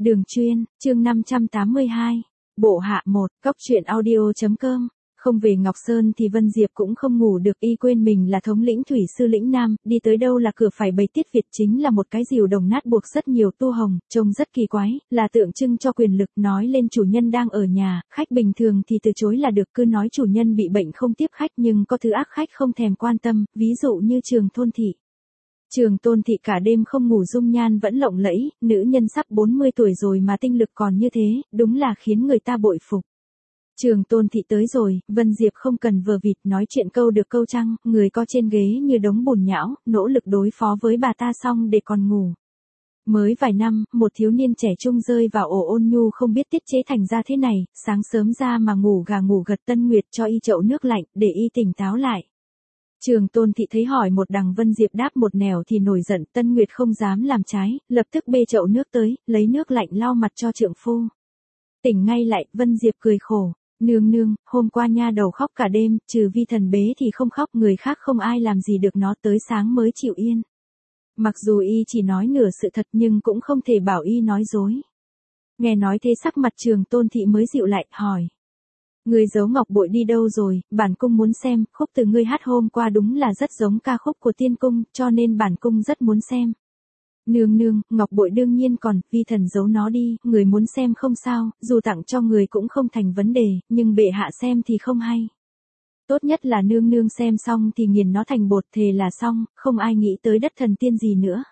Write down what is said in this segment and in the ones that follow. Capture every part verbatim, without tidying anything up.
Đường chuyên, chương năm trăm tám mươi hai. Bộ hạ một, cóc truyện audio chấm com. Không về Ngọc Sơn thì Vân Diệp cũng không ngủ được, y quên mình là thống lĩnh thủy sư lĩnh Nam, đi tới đâu là cửa phải bày tiết Việt, chính là một cái rìu đồng nát buộc rất nhiều tu hồng, trông rất kỳ quái, là tượng trưng cho quyền lực, nói lên chủ nhân đang ở nhà, khách bình thường thì từ chối là được, cứ nói chủ nhân bị bệnh không tiếp khách, nhưng có thứ ác khách không thèm quan tâm, ví dụ như Trường Tôn Thị. Trường Tôn Thị cả đêm không ngủ, dung nhan vẫn lộng lẫy, nữ nhân sắp bốn mươi tuổi rồi mà tinh lực còn như thế, đúng là khiến người ta bội phục. Trường Tôn Thị tới rồi, Vân Diệp không cần vờ vịt nói chuyện câu được câu trăng, người co trên ghế như đống bùn nhão, nỗ lực đối phó với bà ta xong để còn ngủ. Mới vài năm, một thiếu niên trẻ trung rơi vào ổ ôn nhu không biết tiết chế thành ra thế này, sáng sớm ra mà ngủ gà ngủ gật. Tân Nguyệt cho y chậu nước lạnh, để y tỉnh táo lại. Trường Tôn Thị thấy hỏi một đằng, Vân Diệp đáp một nẻo thì nổi giận, Tân Nguyệt không dám làm trái, lập tức bê chậu nước tới, lấy nước lạnh lau mặt cho trượng phu. Tỉnh ngay lại, Vân Diệp cười khổ. Nương nương, hôm qua nha đầu khóc cả đêm, trừ Vi Thần bế thì không khóc, người khác không ai làm gì được nó, tới sáng mới chịu yên. Mặc dù y chỉ nói nửa sự thật nhưng cũng không thể bảo y nói dối. Nghe nói thế sắc mặt Trường Tôn Thị mới dịu lại, hỏi. Người giấu ngọc bội đi đâu rồi, bản cung muốn xem, khúc từ ngươi hát hôm qua đúng là rất giống ca khúc của tiên cung, cho nên bản cung rất muốn xem. Nương nương, ngọc bội đương nhiên còn, Vi Thần giấu nó đi, người muốn xem không sao, dù tặng cho người cũng không thành vấn đề, nhưng bệ hạ xem thì không hay. Tốt nhất là nương nương xem xong thì nghiền nó thành bột, thề là xong, không ai nghĩ tới đất thần tiên gì nữa.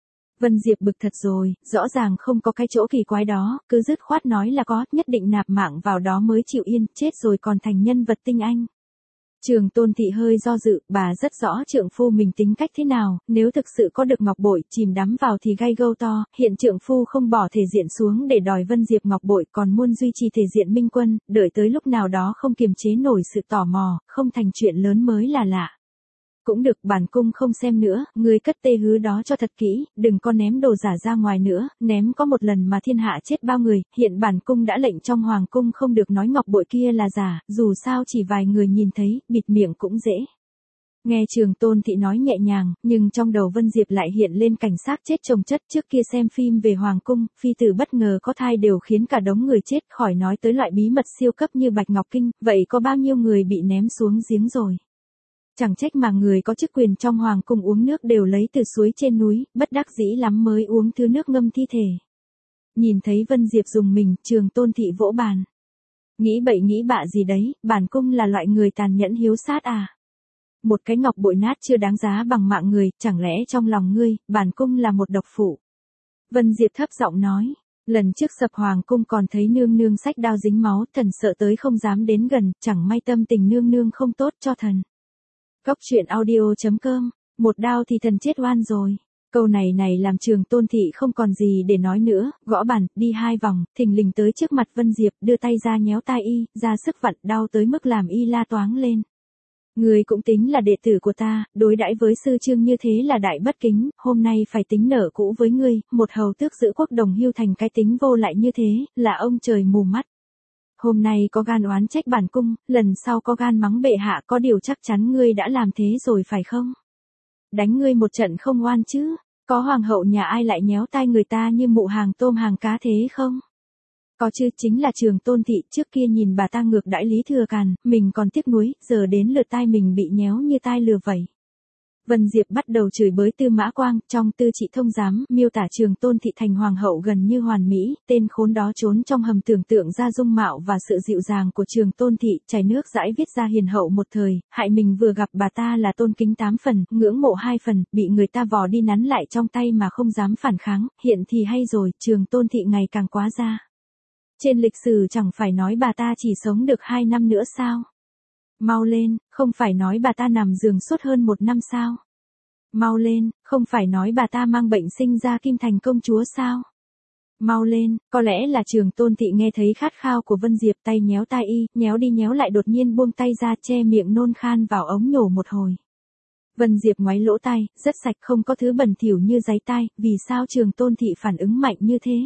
Vân Diệp bực thật rồi, rõ ràng không có cái chỗ kỳ quái đó, cứ dứt khoát nói là có, nhất định nạp mạng vào đó mới chịu yên, chết rồi còn thành nhân vật tinh anh. Trường Tôn Thị hơi do dự, bà rất rõ trượng phu mình tính cách thế nào, nếu thực sự có được ngọc bội, chìm đắm vào thì gai gâu to, hiện trượng phu không bỏ thể diện xuống để đòi Vân Diệp ngọc bội, còn muốn duy trì thể diện minh quân, đợi tới lúc nào đó không kiềm chế nổi sự tò mò, không thành chuyện lớn mới là lạ. Cũng được, bản cung không xem nữa, ngươi cất tê hứ đó cho thật kỹ, đừng có ném đồ giả ra ngoài nữa, ném có một lần mà thiên hạ chết bao người, hiện bản cung đã lệnh trong hoàng cung không được nói ngọc bội kia là giả, dù sao chỉ vài người nhìn thấy, bịt miệng cũng dễ. Nghe Trường Tôn Thị nói nhẹ nhàng, nhưng trong đầu Vân Diệp lại hiện lên cảnh xác chết chồng chất. Trước kia xem phim về hoàng cung, phi tử bất ngờ có thai đều khiến cả đống người chết, khỏi nói tới loại bí mật siêu cấp như Bạch Ngọc Kinh, vậy có bao nhiêu người bị ném xuống giếng rồi. Chẳng trách mà người có chức quyền trong hoàng cung uống nước đều lấy từ suối trên núi, bất đắc dĩ lắm mới uống thứ nước ngâm thi thể. Nhìn thấy Vân Diệp dùng mình, Trường Tôn Thị vỗ bàn. Nghĩ bậy nghĩ bạ gì đấy, bản cung là loại người tàn nhẫn hiếu sát à. Một cái ngọc bội nát chưa đáng giá bằng mạng người, chẳng lẽ trong lòng ngươi, bản cung là một độc phụ. Vân Diệp thấp giọng nói. Lần trước sập hoàng cung còn thấy nương nương xách đao dính máu, thần sợ tới không dám đến gần, chẳng may tâm tình nương nương không tốt cho thần. Cóc truyện audio chấm com. Một đao thì thần chết oan rồi. Câu này này làm Trường Tôn Thị không còn gì để nói nữa, gõ bàn, đi hai vòng, thình lình tới trước mặt Vân Diệp, đưa tay ra nhéo tai y, ra sức vặn, đau tới mức làm y la toáng lên. Người cũng tính là đệ tử của ta, đối đãi với sư trương như thế là đại bất kính, hôm nay phải tính nợ cũ với ngươi, một hầu tước giữ quốc đồng hưu thành cái tính vô lại như thế, là ông trời mù mắt. Hôm nay có gan oán trách bản cung, lần sau có gan mắng bệ hạ, có điều chắc chắn ngươi đã làm thế rồi phải không? Đánh ngươi một trận không oan chứ, có hoàng hậu nhà ai lại nhéo tai người ta như mụ hàng tôm hàng cá thế không? Có chứ, chính là Trường Tôn Thị, trước kia nhìn bà ta ngược đãi Lý Thừa Càn, mình còn tiếc nuối, giờ đến lượt tai mình bị nhéo như tai lừa vậy. Vân Diệp bắt đầu chửi bới Tư Mã Quang, trong Tư Trị Thông Giám, miêu tả Trường Tôn Thị thành hoàng hậu gần như hoàn mỹ, tên khốn đó trốn trong hầm tưởng tượng ra dung mạo và sự dịu dàng của Trường Tôn Thị, chảy nước dãi viết ra hiền hậu một thời, hại mình vừa gặp bà ta là tôn kính tám phần, ngưỡng mộ hai phần, bị người ta vò đi nắn lại trong tay mà không dám phản kháng, hiện thì hay rồi, Trường Tôn Thị ngày càng quá ra. Trên lịch sử chẳng phải nói bà ta chỉ sống được hai năm nữa sao? Mau lên, không phải nói bà ta nằm giường suốt hơn một năm sao? Mau lên, không phải nói bà ta mang bệnh sinh ra Kim Thành công chúa sao? Mau lên, có lẽ là Trường Tôn Thị nghe thấy khát khao của Vân Diệp, tay nhéo tai y, nhéo đi nhéo lại đột nhiên buông tay ra, che miệng nôn khan vào ống nhổ một hồi. Vân Diệp ngoáy lỗ tai, rất sạch, không có thứ bẩn thỉu như giấy tai, vì sao Trường Tôn Thị phản ứng mạnh như thế?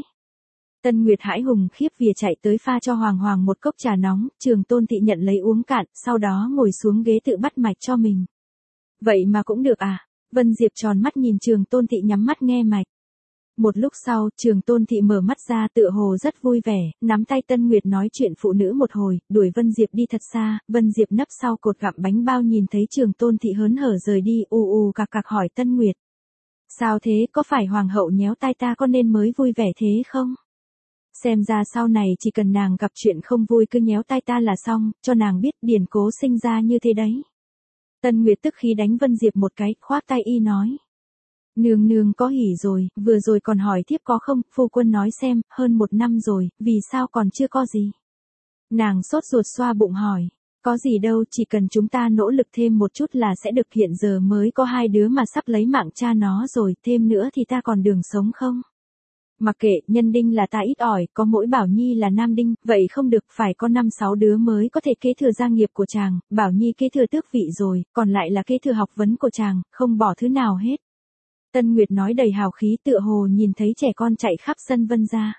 Tân Nguyệt hãi hùng khiếp vía chạy tới pha cho Hoàng Hoàng một cốc trà nóng, Trường Tôn Thị nhận lấy uống cạn, sau đó ngồi xuống ghế tự bắt mạch cho mình. Vậy mà cũng được à? Vân Diệp tròn mắt nhìn Trường Tôn Thị nhắm mắt nghe mạch. Một lúc sau, Trường Tôn Thị mở mắt ra tựa hồ rất vui vẻ, nắm tay Tân Nguyệt nói chuyện phụ nữ một hồi, đuổi Vân Diệp đi thật xa, Vân Diệp nấp sau cột gặm bánh bao nhìn thấy Trường Tôn Thị hớn hở rời đi, ù ù cạc cạc hỏi Tân Nguyệt. Sao thế, có phải hoàng hậu nhéo tai ta có nên mới vui vẻ thế không? Xem ra sau này chỉ cần nàng gặp chuyện không vui cứ nhéo tai ta là xong, cho nàng biết Điền Cố sinh ra như thế đấy. Tân Nguyệt tức khi đánh Vân Diệp một cái, khoác tay y nói. Nương nương có hỉ rồi, vừa rồi còn hỏi thiếp có không, phu quân nói xem, hơn một năm rồi, vì sao còn chưa có gì. Nàng sốt ruột xoa bụng hỏi, có gì đâu, chỉ cần chúng ta nỗ lực thêm một chút là sẽ được, hiện giờ mới có hai đứa mà sắp lấy mạng cha nó rồi, thêm nữa thì ta còn đường sống không? Mặc kệ, nhân đinh là ta ít ỏi, có mỗi Bảo Nhi là nam đinh, vậy không được, phải có năm sáu đứa mới có thể kế thừa gia nghiệp của chàng, Bảo Nhi kế thừa tước vị rồi, còn lại là kế thừa học vấn của chàng, không bỏ thứ nào hết. Tân Nguyệt nói đầy hào khí tựa hồ nhìn thấy trẻ con chạy khắp sân Vân gia.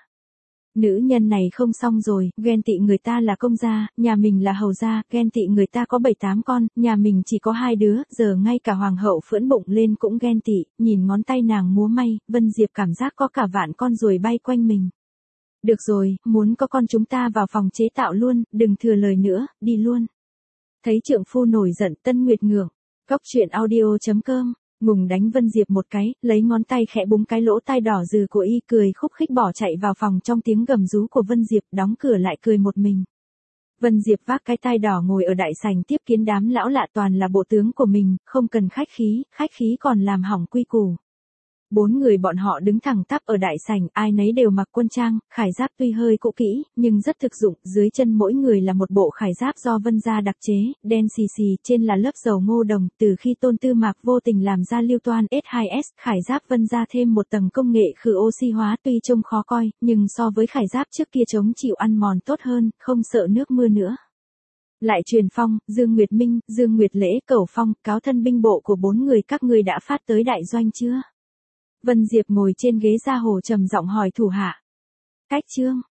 Nữ nhân này không xong rồi, ghen tị người ta là công gia, nhà mình là hầu gia, ghen tị người ta có bảy tám con, nhà mình chỉ có hai đứa, giờ ngay cả hoàng hậu phưỡn bụng lên cũng ghen tị, nhìn ngón tay nàng múa may, Vân Diệp cảm giác có cả vạn con ruồi bay quanh mình. Được rồi, muốn có con chúng ta vào phòng chế tạo luôn, đừng thừa lời nữa, đi luôn. Thấy trượng phu nổi giận, Tân Nguyệt ngượng, cóc truyện audio chấm com. Ngùng đánh Vân Diệp một cái, lấy ngón tay khẽ búng cái lỗ tai đỏ dừ của y, cười khúc khích bỏ chạy vào phòng trong tiếng gầm rú của Vân Diệp, đóng cửa lại cười một mình. Vân Diệp vác cái tai đỏ ngồi ở đại sảnh tiếp kiến đám lão lạ toàn là bộ tướng của mình, không cần khách khí, khách khí còn làm hỏng quy củ. Bốn người bọn họ đứng thẳng tắp ở đại sảnh, ai nấy đều mặc quân trang, khải giáp tuy hơi cũ kỹ, nhưng rất thực dụng, dưới chân mỗi người là một bộ khải giáp do Vân gia đặc chế, đen xì xì, trên là lớp dầu ngô đồng, từ khi Tôn Tư Mạc vô tình làm ra lưu toan S hai S, khải giáp Vân gia thêm một tầng công nghệ khử oxy hóa tuy trông khó coi, nhưng so với khải giáp trước kia chống chịu ăn mòn tốt hơn, không sợ nước mưa nữa. Lại truyền phong, Dương Nguyệt Minh, Dương Nguyệt Lễ, Cẩu Phong, cáo thân binh bộ của bốn người các ngươi đã phát tới đại doanh chưa? Vân Diệp ngồi trên ghế gia hồ trầm giọng hỏi thủ hạ. Cách chương.